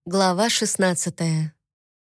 Глава 16.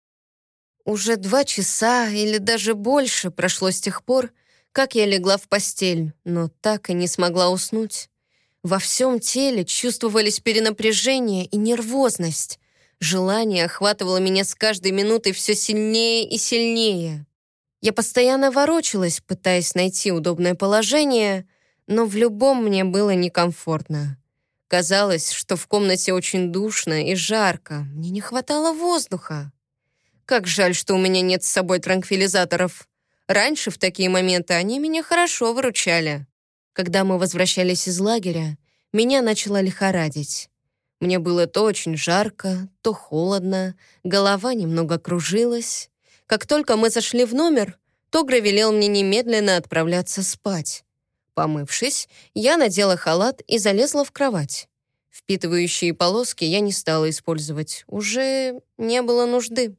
Уже 2 часа или даже больше прошло с тех пор, как я легла в постель, но так и не смогла уснуть. Во всем теле чувствовались перенапряжение и нервозность. Желание охватывало меня с каждой минутой все сильнее и сильнее. Я постоянно ворочалась, пытаясь найти удобное положение, но в любом мне было некомфортно. Казалось, что в комнате очень душно и жарко. Мне не хватало воздуха. Как жаль, что у меня нет с собой транквилизаторов. Раньше в такие моменты они меня хорошо выручали. Когда мы возвращались из лагеря, меня начало лихорадить. Мне было то очень жарко, то холодно, голова немного кружилась. Как только мы зашли в номер, Тогра велел мне немедленно отправляться спать. Помывшись, я надела халат и залезла в кровать. Впитывающие полоски я не стала использовать. Уже не было нужды.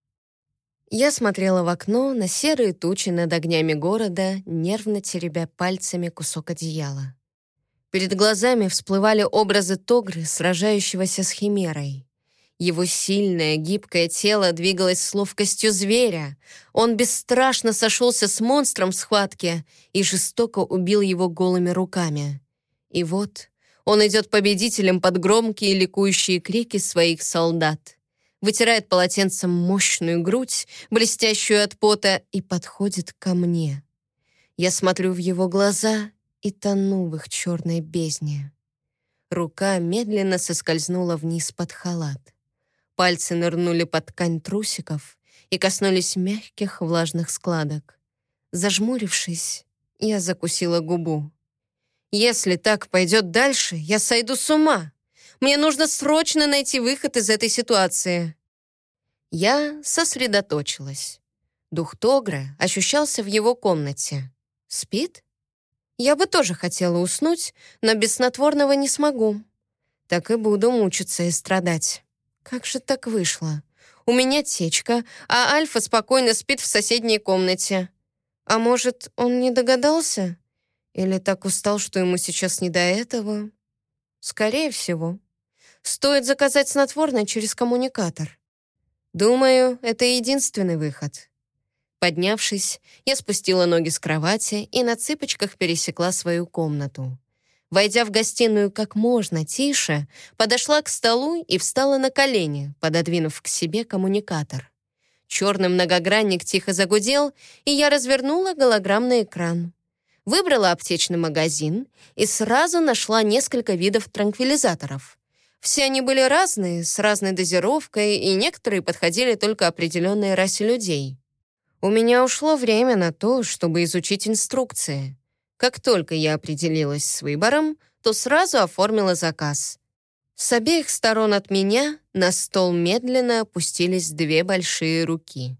Я смотрела в окно на серые тучи над огнями города, нервно теребя пальцами кусок одеяла. Перед глазами всплывали образы Тогры, сражающегося с Химерой. Его сильное, гибкое тело двигалось с ловкостью зверя. Он бесстрашно сошелся с монстром в схватке и жестоко убил его голыми руками. И вот он идет победителем под громкие ликующие крики своих солдат. Вытирает полотенцем мощную грудь, блестящую от пота, и подходит ко мне. Я смотрю в его глаза и тону в их черной бездне. Рука медленно соскользнула вниз под халат. Пальцы нырнули под ткань трусиков и коснулись мягких влажных складок. Зажмурившись, я закусила губу. Если так пойдет дальше, я сойду с ума. Мне нужно срочно найти выход из этой ситуации. Я сосредоточилась. Дух Тогры ощущался в его комнате. Спит? Я бы тоже хотела уснуть, но без снотворного не смогу. Так и буду мучиться и страдать. Как же так вышло? У меня течка, а Альфа спокойно спит в соседней комнате. А может, он не догадался? Или так устал, что ему сейчас не до этого? Скорее всего. Стоит заказать снотворное через коммуникатор. Думаю, это единственный выход. Поднявшись, я спустила ноги с кровати и на цыпочках пересекла свою комнату. Войдя в гостиную как можно тише, подошла к столу и встала на колени, пододвинув к себе коммуникатор. Черный многогранник тихо загудел, и я развернула голограммный экран. Выбрала аптечный магазин и сразу нашла несколько видов транквилизаторов. Все они были разные, с разной дозировкой, и некоторые подходили только определенной расе людей. У меня ушло время на то, чтобы изучить инструкции. Как только я определилась с выбором, то сразу оформила заказ. С обеих сторон от меня на стол медленно опустились 2 большие руки.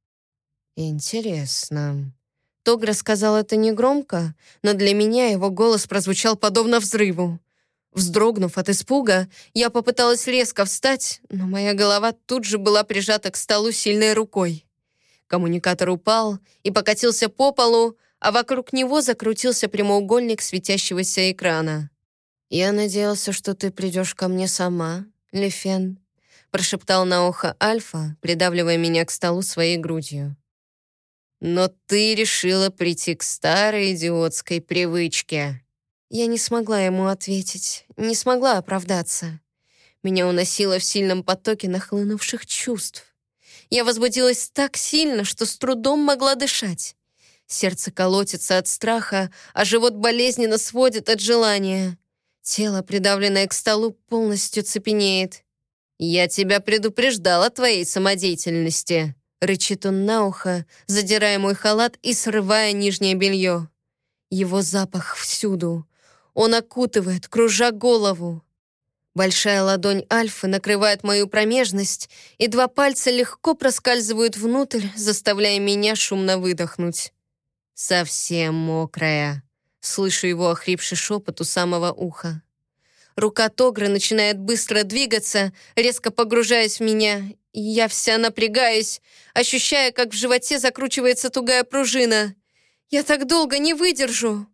Интересно. Тогра сказал это негромко, но для меня его голос прозвучал подобно взрыву. Вздрогнув от испуга, я попыталась резко встать, но моя голова тут же была прижата к столу сильной рукой. Коммуникатор упал и покатился по полу, а вокруг него закрутился прямоугольник светящегося экрана. «Я надеялся, что ты придешь ко мне сама, Лефен», прошептал на ухо Альфа, придавливая меня к столу своей грудью. «Но ты решила прийти к старой идиотской привычке». Я не смогла ему ответить, не смогла оправдаться. Меня уносило в сильном потоке нахлынувших чувств. Я возбудилась так сильно, что с трудом могла дышать. Сердце колотится от страха, а живот болезненно сводит от желания. Тело, придавленное к столу, полностью цепенеет. «Я тебя предупреждал о твоей самодеятельности», — рычит он на ухо, задирая мой халат и срывая нижнее белье. Его запах всюду. Он окутывает, кружа голову. Большая ладонь Альфы накрывает мою промежность, и 2 пальца легко проскальзывают внутрь, заставляя меня шумно выдохнуть. «Совсем мокрая», — слышу его охрипший шепот у самого уха. Рука Тогры начинает быстро двигаться, резко погружаясь в меня, и я вся напрягаюсь, ощущая, как в животе закручивается тугая пружина. «Я так долго не выдержу!»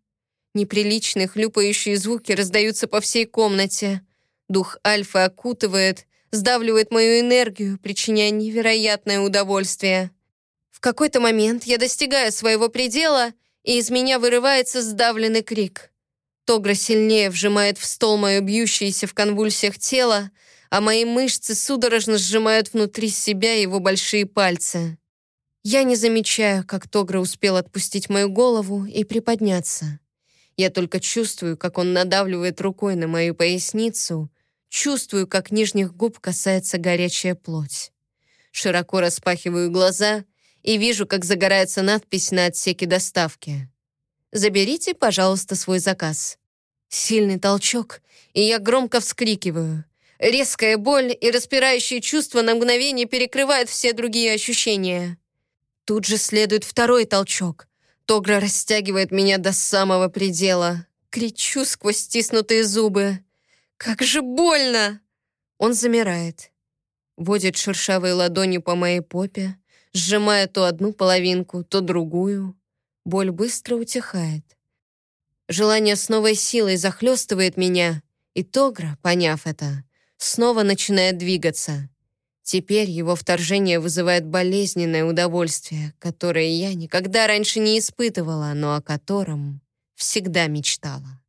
Неприличные хлюпающие звуки раздаются по всей комнате. Дух Альфы окутывает, сдавливает мою энергию, причиняя невероятное удовольствие. В какой-то момент я достигаю своего предела, и из меня вырывается сдавленный крик. Тогра сильнее вжимает в стол мое бьющееся в конвульсиях тело, а мои мышцы судорожно сжимают внутри себя его большие пальцы. Я не замечаю, как Тогра успел отпустить мою голову и приподняться. Я только чувствую, как он надавливает рукой на мою поясницу, чувствую, как нижних губ касается горячая плоть. Широко распахиваю глаза и вижу, как загорается надпись на отсеке доставки. «Заберите, пожалуйста, свой заказ». Сильный толчок, и я громко вскрикиваю. Резкая боль и распирающие чувства на мгновение перекрывают все другие ощущения. Тут же следует второй толчок. Тогра растягивает меня до самого предела. Кричу сквозь стиснутые зубы. «Как же больно!» Он замирает. Водит шершавой ладонью по моей попе, сжимая то одну половинку, то другую. Боль быстро утихает. Желание с новой силой захлестывает меня, и Тогра, поняв это, снова начинает двигаться. Теперь его вторжение вызывает болезненное удовольствие, которое я никогда раньше не испытывала, но о котором всегда мечтала.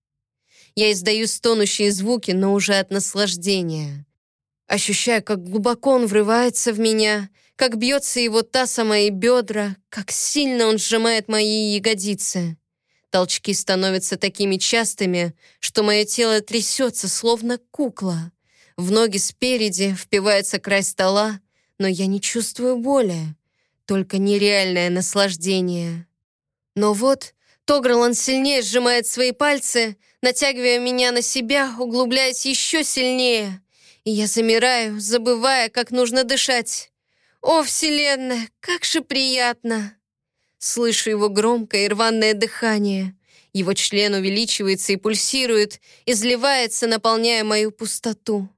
Я издаю стонущие звуки, но уже от наслаждения. Ощущаю, как глубоко он врывается в меня, как бьется его таз о мои бедра, как сильно он сжимает мои ягодицы. Толчки становятся такими частыми, что мое тело трясется, словно кукла. В ноги спереди впивается край стола, но я не чувствую боли, только нереальное наслаждение. Но вот Тогралан сильнее сжимает свои пальцы, натягивая меня на себя, углубляясь еще сильнее. И я замираю, забывая, как нужно дышать. О, Вселенная, как же приятно! Слышу его громкое и рваное дыхание. Его член увеличивается и пульсирует, изливается, наполняя мою пустоту.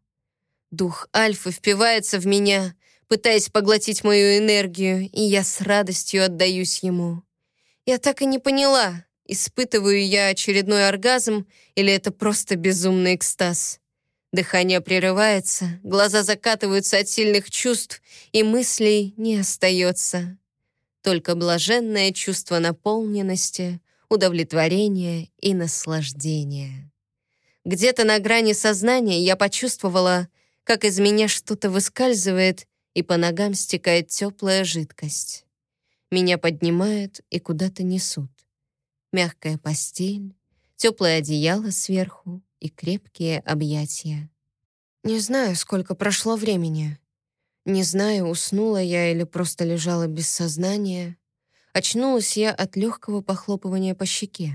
Дух Альфы впивается в меня, пытаясь поглотить мою энергию, и я с радостью отдаюсь ему. Я так и не поняла, испытываю я очередной оргазм или это просто безумный экстаз. Дыхание прерывается, глаза закатываются от сильных чувств, и мыслей не остается. Только блаженное чувство наполненности, удовлетворения и наслаждения. Где-то на грани сознания я почувствовала, как из меня что-то выскальзывает, и по ногам стекает теплая жидкость. Меня поднимают и куда-то несут. Мягкая постель, теплое одеяло сверху и крепкие объятия. Не знаю, сколько прошло времени. Не знаю, уснула я или просто лежала без сознания. Очнулась я от легкого похлопывания по щеке.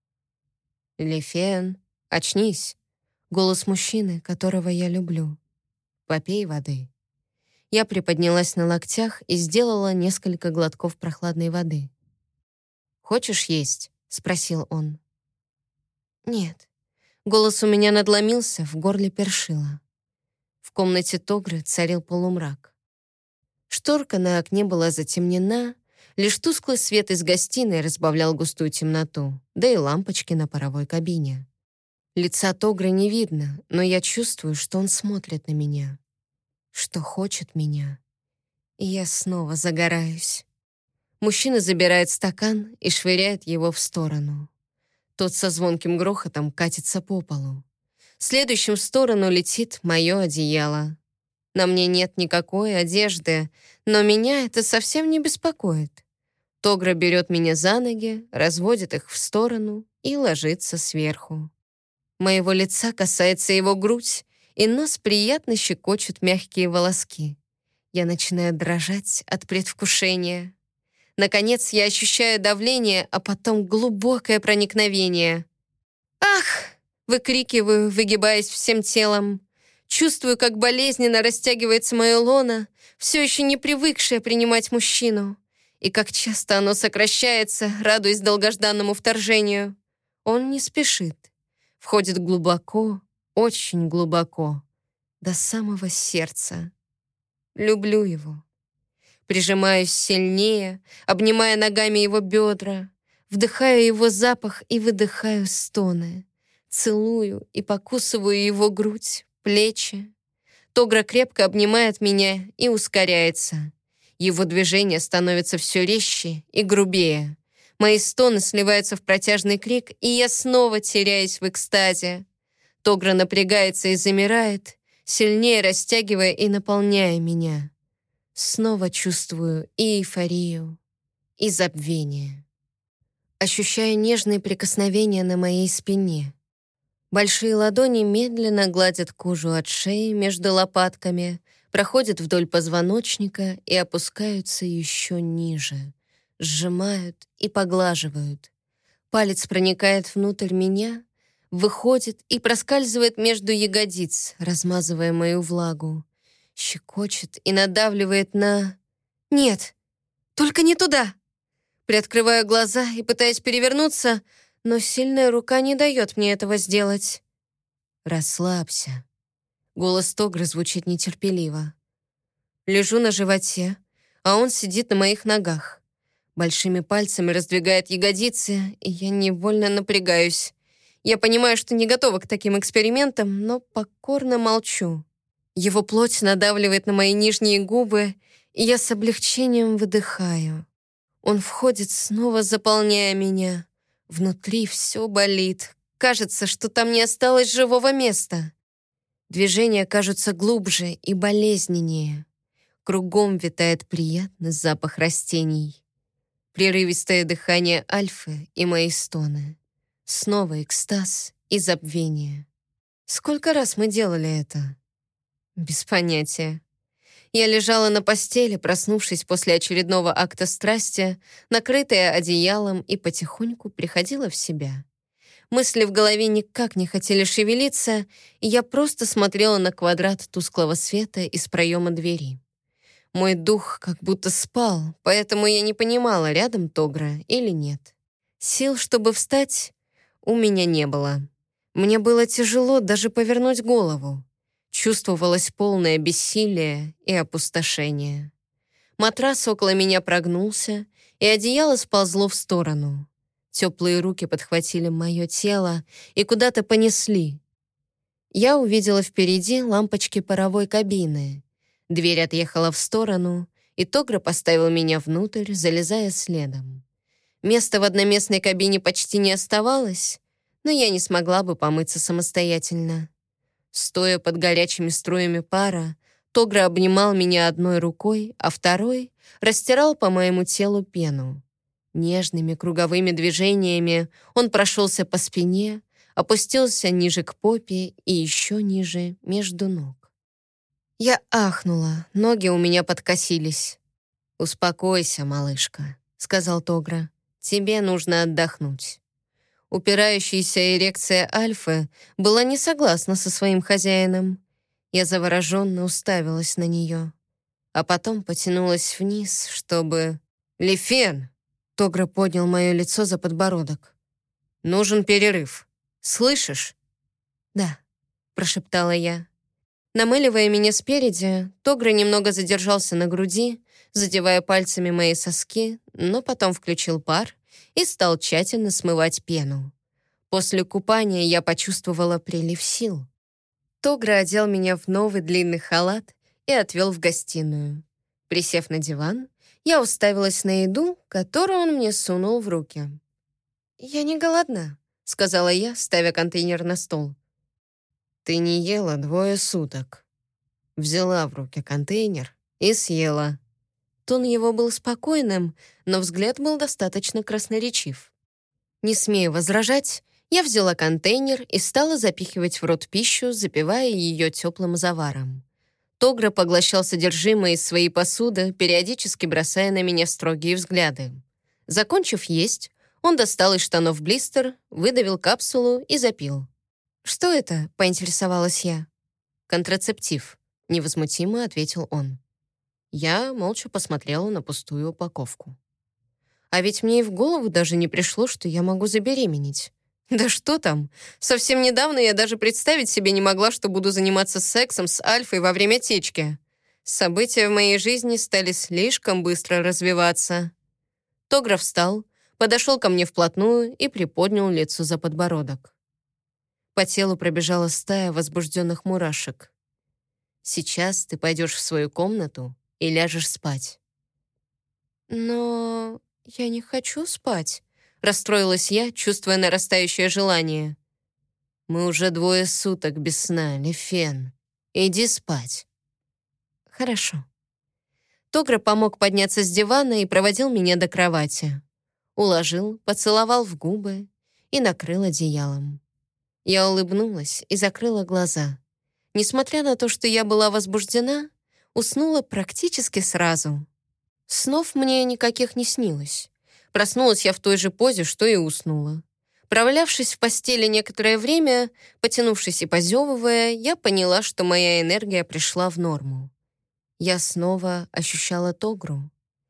«Лефен, очнись!» Голос мужчины, которого я люблю. «Попей воды». Я приподнялась на локтях и сделала несколько глотков прохладной воды. «Хочешь есть?» — спросил он. «Нет». Голос у меня надломился, в горле першило. В комнате Тогры царил полумрак. Шторка на окне была затемнена, лишь тусклый свет из гостиной разбавлял густую темноту, да и лампочки на паровой кабине. Лица Тогры не видно, но я чувствую, что он смотрит на меня, что хочет меня. И я снова загораюсь. Мужчина забирает стакан и швыряет его в сторону. Тот со звонким грохотом катится по полу. Следующим в сторону летит мое одеяло. На мне нет никакой одежды, но меня это совсем не беспокоит. Тогра берет меня за ноги, разводит их в сторону и ложится сверху. Моего лица касается его грудь, и нос приятно щекочут мягкие волоски. Я начинаю дрожать от предвкушения. Наконец я ощущаю давление, а потом глубокое проникновение. «Ах!» — выкрикиваю, выгибаясь всем телом. Чувствую, как болезненно растягивается мое лоно, все еще не привыкшее принимать мужчину, и как часто оно сокращается, радуясь долгожданному вторжению. Он не спешит. Входит глубоко, очень глубоко, до самого сердца. Люблю его. Прижимаюсь сильнее, обнимая ногами его бедра, вдыхаю его запах и выдыхаю стоны. Целую и покусываю его грудь, плечи. Тогра крепко обнимает меня и ускоряется. Его движение становится все резче и грубее. Мои стоны сливаются в протяжный крик, и я снова теряюсь в экстазе. Тогра напрягается и замирает, сильнее растягивая и наполняя меня. Снова чувствую и эйфорию, и забвение. Ощущаю нежные прикосновения на моей спине. Большие ладони медленно гладят кожу от шеи между лопатками, проходят вдоль позвоночника и опускаются еще ниже, сжимают и поглаживают. Палец проникает внутрь меня, выходит и проскальзывает между ягодиц, размазывая мою влагу. Щекочет и надавливает на... Нет, только не туда! Приоткрываю глаза и пытаюсь перевернуться, но сильная рука не дает мне этого сделать. «Расслабься». Голос Тогры звучит нетерпеливо. Лежу на животе, а он сидит на моих ногах. Большими пальцами раздвигает ягодицы, и я невольно напрягаюсь. Я понимаю, что не готова к таким экспериментам, но покорно молчу. Его плоть надавливает на мои нижние губы, и я с облегчением выдыхаю. Он входит, снова заполняя меня. Внутри все болит. Кажется, что там не осталось живого места. Движения кажутся глубже и болезненнее. Кругом витает приятный запах растений. Прерывистое дыхание Альфы и мои стоны. Снова экстаз и забвение. Сколько раз мы делали это? Без понятия. Я лежала на постели, проснувшись после очередного акта страсти, накрытая одеялом, и потихоньку приходила в себя. Мысли в голове никак не хотели шевелиться, и я просто смотрела на квадрат тусклого света из проема двери. Мой дух как будто спал, поэтому я не понимала, рядом Тогра или нет. Сил, чтобы встать, у меня не было. Мне было тяжело даже повернуть голову. Чувствовалось полное бессилие и опустошение. Матрас около меня прогнулся, и одеяло сползло в сторону. Теплые руки подхватили мое тело и куда-то понесли. Я увидела впереди лампочки паровой кабины. Дверь отъехала в сторону, и Тогра поставил меня внутрь, залезая следом. Места в одноместной кабине почти не оставалось, но я не смогла бы помыться самостоятельно. Стоя под горячими струями пара, Тогра обнимал меня одной рукой, а второй растирал по моему телу пену. Нежными круговыми движениями он прошелся по спине, опустился ниже к попе и еще ниже между ног. Я ахнула, ноги у меня подкосились. «Успокойся, малышка», — сказал Тогра. «Тебе нужно отдохнуть». Упирающаяся эрекция Альфы была не согласна со своим хозяином. Я завороженно уставилась на нее, а потом потянулась вниз, чтобы... «Лифен!» — Тогра поднял мое лицо за подбородок. «Нужен перерыв. Слышишь?» «Да», — прошептала я. Намыливая меня спереди, Тогра немного задержался на груди, задевая пальцами мои соски, но потом включил пар и стал тщательно смывать пену. После купания я почувствовала прилив сил. Тогра одел меня в новый длинный халат и отвел в гостиную. Присев на диван, я уставилась на еду, которую он мне сунул в руки. «Я не голодна», — сказала я, ставя контейнер на стол. «Ты не ела 2 суток». Взяла в руки контейнер и съела. Тон его был спокойным, но взгляд был достаточно красноречив. Не смея возражать, я взяла контейнер и стала запихивать в рот пищу, запивая ее теплым заваром. Тогра поглощал содержимое из своей посуды, периодически бросая на меня строгие взгляды. Закончив есть, он достал из штанов блистер, выдавил капсулу и запил. «Что это?» — поинтересовалась я. «Контрацептив», — невозмутимо ответил он. Я молча посмотрела на пустую упаковку. А ведь мне и в голову даже не пришло, что я могу забеременеть. Да что там? Совсем недавно я даже представить себе не могла, что буду заниматься сексом с Альфой во время течки. События в моей жизни стали слишком быстро развиваться. Тогра встал, подошел ко мне вплотную и приподнял лицо за подбородок. По телу пробежала стая возбужденных мурашек. Сейчас ты пойдешь в свою комнату и ляжешь спать». «Но я не хочу спать», — расстроилась я, чувствуя нарастающее желание. «Мы уже 2 суток без сна, Лефен. Иди спать». «Хорошо». Тогра помог подняться с дивана и проводил меня до кровати. Уложил, поцеловал в губы и накрыл одеялом. Я улыбнулась и закрыла глаза. Несмотря на то, что я была возбуждена, уснула практически сразу. Снов мне никаких не снилось. Проснулась я в той же позе, что и уснула. Провалявшись в постели некоторое время, потянувшись и позевывая, я поняла, что моя энергия пришла в норму. Я снова ощущала Тогру.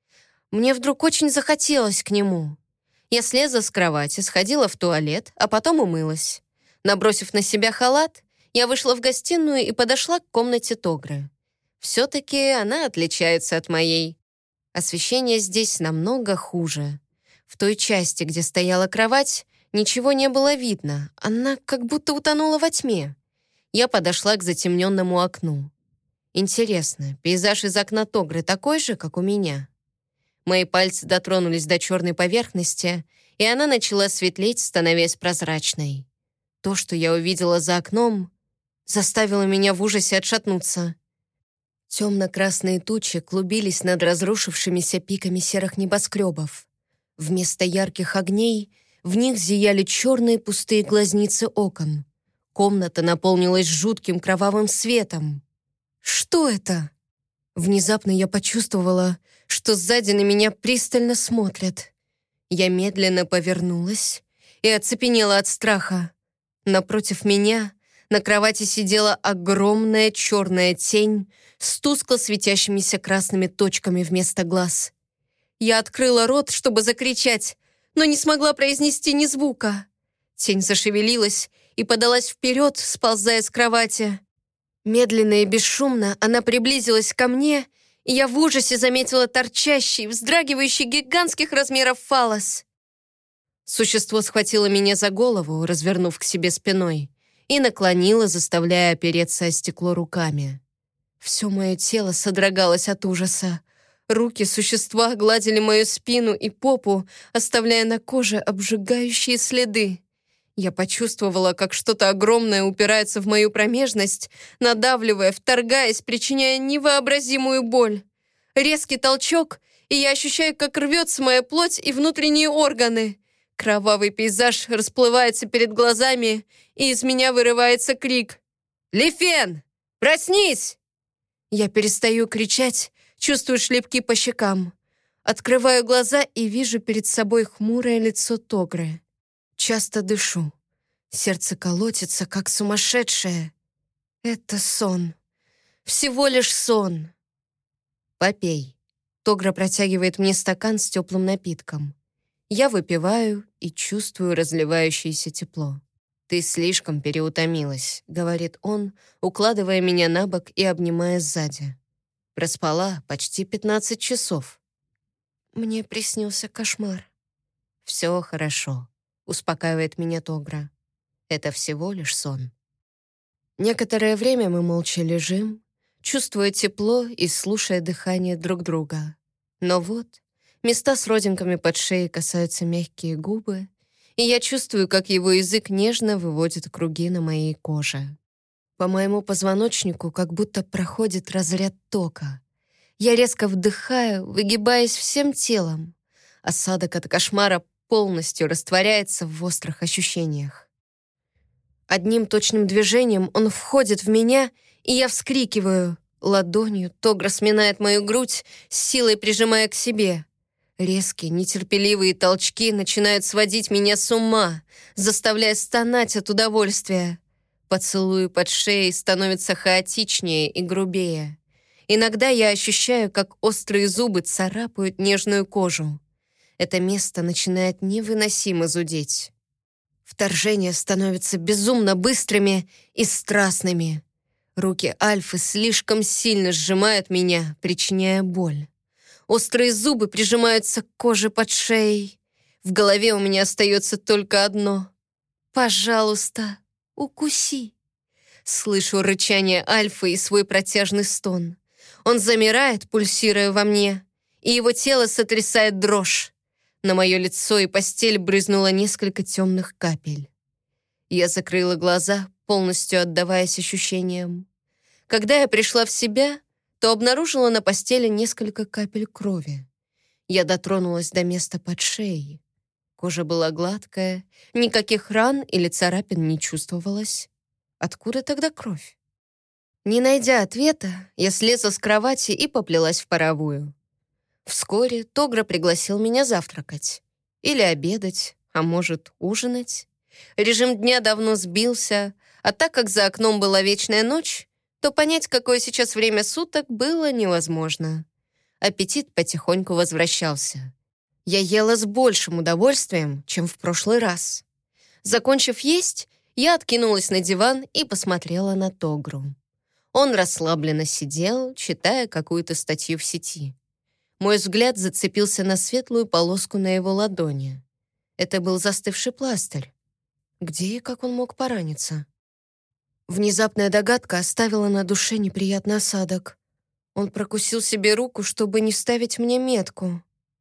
Мне вдруг очень захотелось к нему. Я слезла с кровати, сходила в туалет, а потом умылась. Набросив на себя халат, я вышла в гостиную и подошла к комнате Тогры. Все-таки она отличается от моей. Освещение здесь намного хуже. В той части, где стояла кровать, ничего не было видно. Она как будто утонула во тьме. Я подошла к затемненному окну. Интересно, пейзаж из окна Тогры такой же, как у меня? Мои пальцы дотронулись до черной поверхности, и она начала светлеть, становясь прозрачной. То, что я увидела за окном, заставило меня в ужасе отшатнуться. Темно-красные тучи клубились над разрушившимися пиками серых небоскребов. Вместо ярких огней в них зияли черные пустые глазницы окон. Комната наполнилась жутким кровавым светом. Что это? Внезапно я почувствовала, что сзади на меня пристально смотрят. Я медленно повернулась и оцепенела от страха. Напротив меня на кровати сидела огромная черная тень с тускло светящимися красными точками вместо глаз. Я открыла рот, чтобы закричать, но не смогла произнести ни звука. Тень зашевелилась и подалась вперед, сползая с кровати. Медленно и бесшумно она приблизилась ко мне, и я в ужасе заметила торчащий, вздрагивающий гигантских размеров фаллос. Существо схватило меня за голову, развернув к себе спиной, и наклонило, заставляя опереться о стекло руками. Все мое тело содрогалось от ужаса. Руки существа гладили мою спину и попу, оставляя на коже обжигающие следы. Я почувствовала, как что-то огромное упирается в мою промежность, надавливая, вторгаясь, причиняя невообразимую боль. Резкий толчок, и я ощущаю, как рвется моя плоть и внутренние органы. Кровавый пейзаж расплывается перед глазами, и из меня вырывается крик. «Лефен, проснись!» Я перестаю кричать, чувствую шлепки по щекам. Открываю глаза и вижу перед собой хмурое лицо Тогры. Часто дышу. Сердце колотится, как сумасшедшее. Это сон. Всего лишь сон. «Попей». Тогра протягивает мне стакан с теплым напитком. Я выпиваю и чувствую разливающееся тепло. «Ты слишком переутомилась», — говорит он, укладывая меня на бок и обнимая сзади. «Проспала почти 15 часов». Мне приснился кошмар. «Все хорошо», — успокаивает меня Тогра. «Это всего лишь сон». Некоторое время мы молча лежим, чувствуя тепло и слушая дыхание друг друга. Но вот места с родинками под шеей касаются мягкие губы, и я чувствую, как его язык нежно выводит круги на моей коже. По моему позвоночнику как будто проходит разряд тока. Я резко вдыхаю, выгибаясь всем телом. Осадок от кошмара полностью растворяется в острых ощущениях. Одним точным движением он входит в меня, и я вскрикиваю. Ладонью Тогра сминает мою грудь, с силой прижимая к себе. Резкие, нетерпеливые толчки начинают сводить меня с ума, заставляя стонать от удовольствия. Поцелуи под шеей становятся хаотичнее и грубее. Иногда я ощущаю, как острые зубы царапают нежную кожу. Это место начинает невыносимо зудеть. Вторжения становятся безумно быстрыми и страстными. Руки Альфы слишком сильно сжимают меня, причиняя боль. Острые зубы прижимаются к коже под шеей. В голове у меня остается только одно. «Пожалуйста, укуси». Слышу рычание Альфы и свой протяжный стон. Он замирает, пульсируя во мне, и его тело сотрясает дрожь. На мое лицо и постель брызнуло несколько темных капель. Я закрыла глаза, полностью отдаваясь ощущениям. Когда я пришла в себя, то обнаружила на постели несколько капель крови. Я дотронулась до места под шеей. Кожа была гладкая, никаких ран или царапин не чувствовалось. Откуда тогда кровь? Не найдя ответа, я слезла с кровати и поплелась в паровую. Вскоре Тогра пригласил меня завтракать. Или обедать, а может, ужинать. Режим дня давно сбился, а так как за окном была вечная ночь, то понять, какое сейчас время суток, было невозможно. Аппетит потихоньку возвращался. Я ела с большим удовольствием, чем в прошлый раз. Закончив есть, я откинулась на диван и посмотрела на Тогру. Он расслабленно сидел, читая какую-то статью в сети. Мой взгляд зацепился на светлую полоску на его ладони. Это был застывший пластырь. Где и как он мог пораниться? Внезапная догадка оставила на душе неприятный осадок. Он прокусил себе руку, чтобы не ставить мне метку.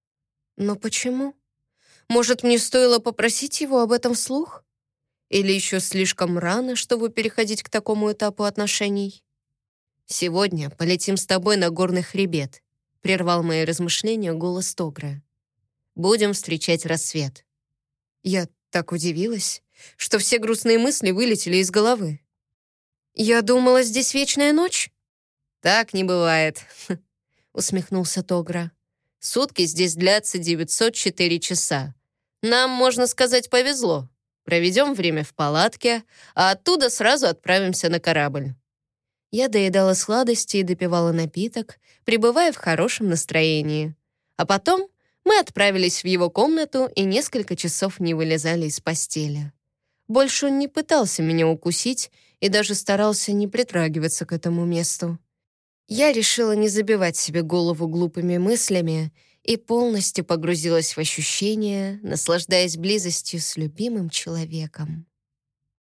Но почему? Может, мне стоило попросить его об этом вслух? Или еще слишком рано, чтобы переходить к такому этапу отношений? «Сегодня полетим с тобой на горный хребет», — прервал мои размышления голос Тогра. «Будем встречать рассвет». Я так удивилась, что все грустные мысли вылетели из головы. «Я думала, здесь вечная ночь?» «Так не бывает», — усмехнулся Тогра. «Сутки здесь длятся 904 часа. Нам, можно сказать, повезло. Проведем время в палатке, а оттуда сразу отправимся на корабль». Я доедала сладости и допивала напиток, пребывая в хорошем настроении. А потом мы отправились в его комнату и несколько часов не вылезали из постели. Больше он не пытался меня укусить и даже старался не притрагиваться к этому месту. Я решила не забивать себе голову глупыми мыслями и полностью погрузилась в ощущения, наслаждаясь близостью с любимым человеком.